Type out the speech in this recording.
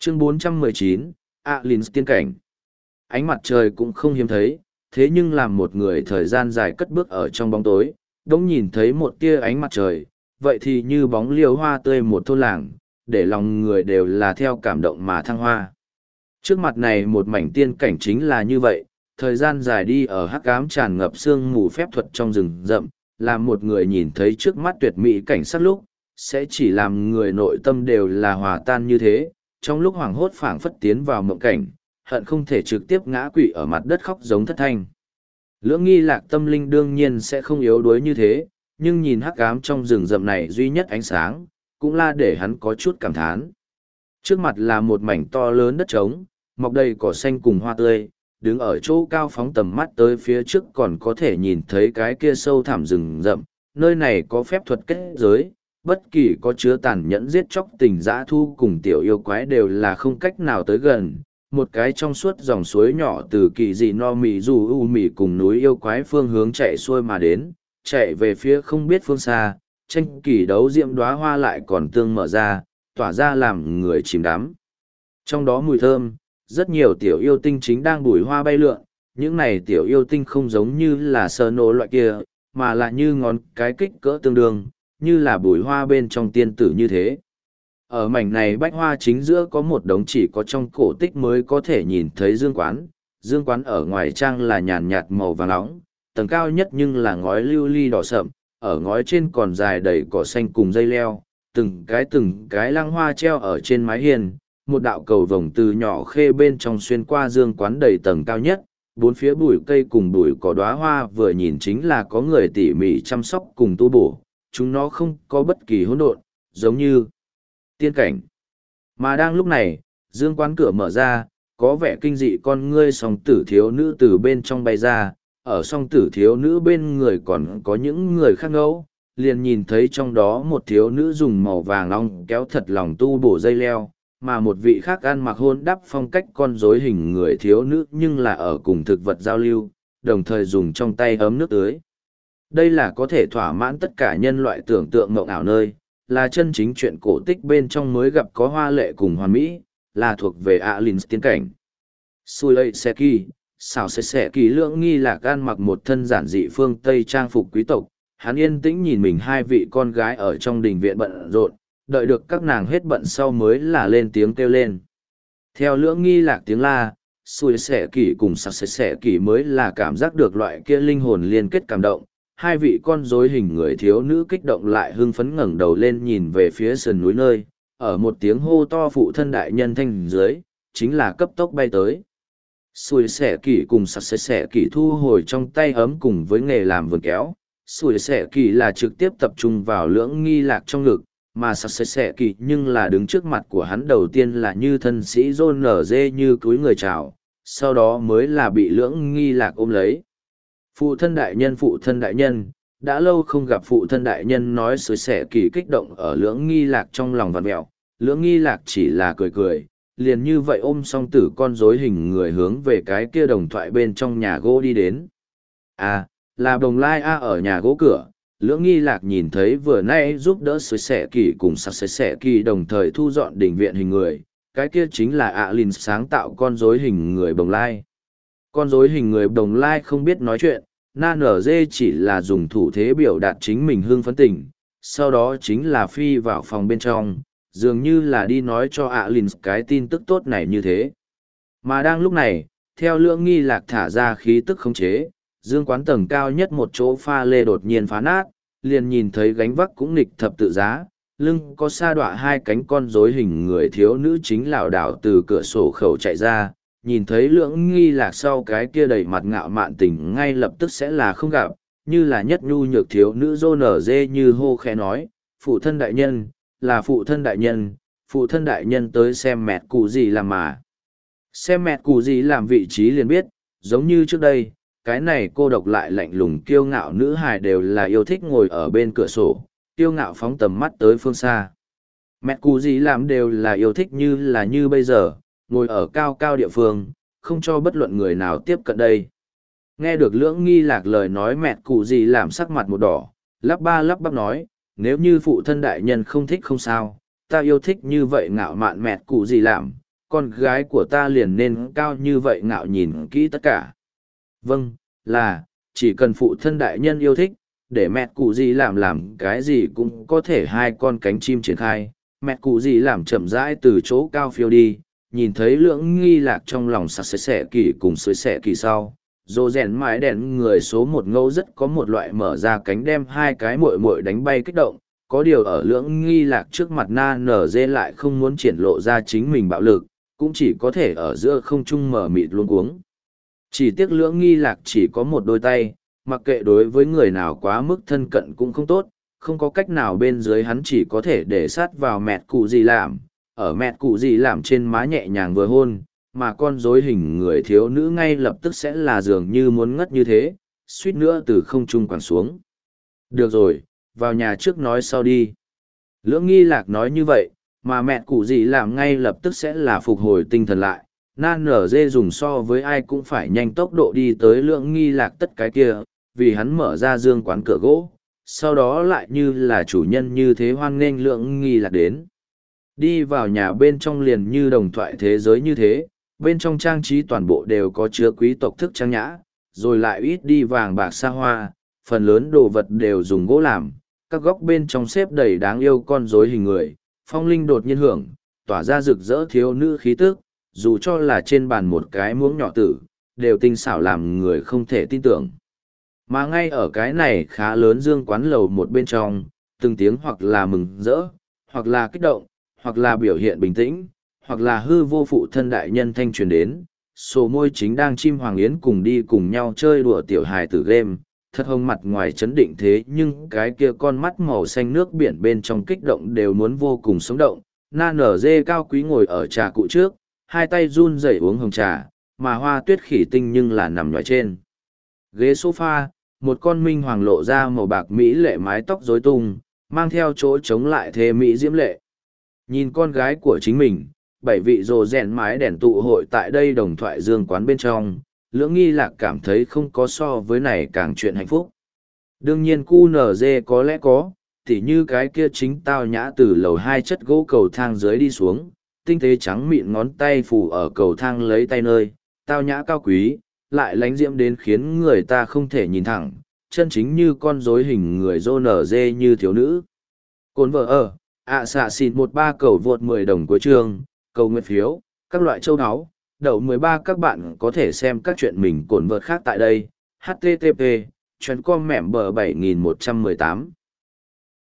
Chương 419, Alins tiên cảnh. Ánh mặt trời cũng không hiếm thấy, thế nhưng làm một người thời gian dài cất bước ở trong bóng tối, đống nhìn thấy một tia ánh mặt trời, vậy thì như bóng liêu hoa tươi một thôn làng, để lòng người đều là theo cảm động mà thăng hoa. Trước mặt này một mảnh tiên cảnh chính là như vậy, thời gian dài đi ở hắc ám tràn ngập sương mù phép thuật trong rừng rậm, làm một người nhìn thấy trước mắt tuyệt mỹ cảnh sắc lúc, sẽ chỉ làm người nội tâm đều là hòa tan như thế, trong lúc hoảng hốt phảng phất tiến vào mộng cảnh, hận không thể trực tiếp ngã quỵ ở mặt đất khóc giống thất thanh. Lưỡng nghi lạc tâm linh đương nhiên sẽ không yếu đuối như thế, nhưng nhìn hắc ám trong rừng rậm này duy nhất ánh sáng, cũng là để hắn có chút cảm thán. Trước mặt là một mảnh to lớn đất trống, mọc đầy cỏ xanh cùng hoa tươi, đứng ở chỗ cao phóng tầm mắt tới phía trước còn có thể nhìn thấy cái kia sâu thẳm rừng rậm, nơi này có phép thuật kết giới, bất kỳ có chứa tàn nhẫn giết chóc tình dã thu cùng tiểu yêu quái đều là không cách nào tới gần. Một cái trong suốt dòng suối nhỏ từ kỳ dị no mì dù u mì cùng núi yêu quái phương hướng chạy xuôi mà đến, chạy về phía không biết phương xa, tranh kỳ đấu diễm đóa hoa lại còn tương mở ra, tỏa ra làm người chìm đắm. Trong đó mùi thơm, rất nhiều tiểu yêu tinh chính đang bùi hoa bay lượn, những này tiểu yêu tinh không giống như là sơ nô loại kia, mà là như ngón cái kích cỡ tương đương, như là bùi hoa bên trong tiên tử như thế. Ở mảnh này bách hoa chính giữa có một đống chỉ có trong cổ tích mới có thể nhìn thấy dương quán. Dương quán ở ngoài trang là nhàn nhạt màu vàng nóng, tầng cao nhất nhưng là ngói lưu ly đỏ sậm, ở ngói trên còn dài đầy cỏ xanh cùng dây leo, từng cái lăng hoa treo ở trên mái hiên, một đạo cầu vồng từ nhỏ khê bên trong xuyên qua dương quán đầy tầng cao nhất, bốn phía bụi cây cùng bụi cỏ đóa hoa vừa nhìn chính là có người tỉ mỉ chăm sóc cùng tu bổ, chúng nó không có bất kỳ hỗn độn, giống như tiên cảnh. Mà đang lúc này, dương quán cửa mở ra, có vẻ kinh dị con ngươi song tử thiếu nữ từ bên trong bay ra, ở song tử thiếu nữ bên người còn có những người khác ngẫu, liền nhìn thấy trong đó một thiếu nữ dùng màu vàng long kéo thật lòng tu bổ dây leo, mà một vị khác ăn mặc hôn đắp phong cách con rối hình người thiếu nữ nhưng là ở cùng thực vật giao lưu, đồng thời dùng trong tay ấm nước tưới. Đây là có thể thỏa mãn tất cả nhân loại tưởng tượng mộng ảo nơi, là chân chính chuyện cổ tích bên trong mới gặp có hoa lệ cùng hoàn mỹ, là thuộc về Alins tiên cảnh. Sui Seki, xào sẽ kỳ lượng nghi lạc ăn mặc một thân giản dị phương Tây trang phục quý tộc, hắn yên tĩnh nhìn mình hai vị con gái ở trong đình viện bận rộn, đợi được các nàng hết bận sau mới là lên tiếng kêu lên. Theo lưỡng nghi lạc tiếng la, Sui Sẻ Kỳ cùng Sạc Sẻ Kỳ mới là cảm giác được loại kia linh hồn liên kết cảm động. Hai vị con rối hình người thiếu nữ kích động lại hưng phấn ngẩng đầu lên nhìn về phía sườn núi nơi, ở một tiếng hô to phụ thân đại nhân thanh dưới, chính là cấp tốc bay tới. Sùi Sẻ Kỳ cùng Sạc Sẻ Kỳ thu hồi trong tay ấm cùng với nghề làm vườn kéo. Sùi Sẻ Kỳ là trực tiếp tập trung vào lưỡng nghi lạc trong ngực, mà Sạc Sẻ Kỳ nhưng là đứng trước mặt của hắn đầu tiên là như thân sĩ John nở dê như cúi người chào, sau đó mới là bị lưỡng nghi lạc ôm lấy. Phụ thân đại nhân, đã lâu không gặp phụ thân đại nhân, nói Sùi Sẻ Kỳ kích động ở lưỡng nghi lạc trong lòng vặn mẹo, lưỡng nghi lạc chỉ là cười cười, liền như vậy ôm song tử con rối hình người hướng về cái kia đồng thoại bên trong nhà gỗ đi đến. À, là Đồng Lai A ở nhà gỗ cửa, lưỡng nghi lạc nhìn thấy vừa nay giúp đỡ Sùi Sẻ Kỳ cùng Sạc Sẻ Kỳ đồng thời thu dọn đình viện hình người, cái kia chính là Alins sáng tạo con rối hình người Đồng Lai. Con rối hình người Đồng Lai không biết nói chuyện, na nở dê chỉ là dùng thủ thế biểu đạt chính mình hưng phấn tình, sau đó chính là phi vào phòng bên trong, dường như là đi nói cho Alins cái tin tức tốt này như thế. Mà đang lúc này, theo lưỡng nghi lạc thả ra khí tức khống chế, dương quán tầng cao nhất một chỗ pha lê đột nhiên phá nát, liền nhìn thấy gánh vác cũng nghịch thập tự giá, lưng có sa đọa hai cánh con rối hình người thiếu nữ chính lảo đảo từ cửa sổ khẩu chạy ra, nhìn thấy lưỡng nghi lạc sau cái kia đầy mặt ngạo mạn tình ngay lập tức sẽ là không gặp, như là nhất nhu nhược thiếu nữ rô nở dê như hô khẽ nói, phụ thân đại nhân, là phụ thân đại nhân tới xem mẹ cụ gì làm mà. Xem mẹ cụ gì làm vị trí liền biết, giống như trước đây, cái này cô độc lại lạnh lùng kiêu ngạo nữ hài đều là yêu thích ngồi ở bên cửa sổ, kiêu ngạo phóng tầm mắt tới phương xa. Mẹ cụ gì làm đều là yêu thích như bây giờ, ngồi ở cao cao địa phương, không cho bất luận người nào tiếp cận đây. Nghe được lưỡng nghi lạc lời nói mẹ cụ gì làm sắc mặt một đỏ, lắp bắp nói, nếu như phụ thân đại nhân không thích không sao, ta yêu thích như vậy ngạo mạn mẹ cụ gì làm, con gái của ta liền nên cao như vậy ngạo nhìn kỹ tất cả. Vâng, là, chỉ cần phụ thân đại nhân yêu thích, để mẹ cụ gì làm cái gì cũng có thể hai con cánh chim triển khai. Mẹ cụ gì làm chậm rãi từ chỗ cao phiêu đi, nhìn thấy Lưỡng Nghi Lạc trong lòng sặc sệ sẻ kỳ cùng sưởi sẻ kỳ sau. Dô rèn mái đèn người số một ngẫu rất có một loại mở ra cánh đem hai cái muội muội đánh bay kích động, có điều ở Lưỡng Nghi Lạc trước mặt na nở dê lại không muốn triển lộ ra chính mình bạo lực, cũng chỉ có thể ở giữa không trung mở mịt luống cuống. Chỉ tiếc Lưỡng Nghi Lạc chỉ có một đôi tay, mặc kệ đối với người nào quá mức thân cận cũng không tốt, không có cách nào bên dưới hắn chỉ có thể để sát vào mẹ cụ gì làm, ở mẹ cụ gì làm trên má nhẹ nhàng vừa hôn, mà con rối hình người thiếu nữ ngay lập tức sẽ là dường như muốn ngất như thế, suýt nữa từ không trung quẳng xuống. Được rồi, vào nhà trước nói sau đi. Lưỡng Nghi Lạc nói như vậy, mà mẹ cụ gì làm ngay lập tức sẽ là phục hồi tinh thần lại. Nan nở dê dùng so với ai cũng phải nhanh tốc độ đi tới Lưỡng Nghi Lạc tất cái kia, vì hắn mở ra dương quán cửa gỗ, sau đó lại như là chủ nhân như thế hoan nghênh Lưỡng Nghi Lạc đến. Đi vào nhà bên trong liền như đồng thoại thế giới như thế, bên trong trang trí toàn bộ đều có chứa quý tộc thức trang nhã, rồi lại ít đi vàng bạc xa hoa, phần lớn đồ vật đều dùng gỗ làm, các góc bên trong xếp đầy đáng yêu con rối hình người, phong linh đột nhiên hưởng, tỏa ra rực rỡ thiếu nữ khí tức, dù cho là trên bàn một cái muỗng nhỏ tử, đều tinh xảo làm người không thể tin tưởng. Mà ngay ở cái này khá lớn dương quán lầu một bên trong, từng tiếng hoặc là mừng rỡ, hoặc là kích động, hoặc là biểu hiện bình tĩnh, hoặc là hư vô phụ thân đại nhân thanh truyền đến, sổ môi chính đang chim hoàng yến cùng đi cùng nhau chơi đùa tiểu hài tử game, thật hông mặt ngoài chấn định thế nhưng cái kia con mắt màu xanh nước biển bên trong kích động đều muốn vô cùng sống động. Na nở dê cao quý ngồi ở trà cụ trước, hai tay run rẩy uống hồng trà, mà hoa tuyết khỉ tinh nhưng là nằm nhòi trên ghế sofa, một con minh hoàng lộ ra màu bạc mỹ lệ mái tóc rối tung, mang theo chỗ chống lại thế mỹ diễm lệ. Nhìn con gái của chính mình, bảy vị rồ rèn mái đèn tụ hội tại đây đồng thoại dương quán bên trong, Lưỡng Nghi Lạc cảm thấy không có so với này càng chuyện hạnh phúc. Đương nhiên QNZ có lẽ có, tỉ như cái kia chính tao nhã từ lầu hai chất gỗ cầu thang dưới đi xuống, tinh tế trắng mịn ngón tay phủ ở cầu thang lấy tay nơi, tao nhã cao quý, lại lánh diễm đến khiến người ta không thể nhìn thẳng, chân chính như con rối hình người rô nở dê như thiếu nữ. Cồn vợ ở, xạ xịt 13 cầu vượt 10 đồng của trường, cầu nguyện phiếu, các loại châu áo, đậu 13 các bạn có thể xem các chuyện mình cồn vợt khác tại đây, http, chuyến com mẹm bờ 7118.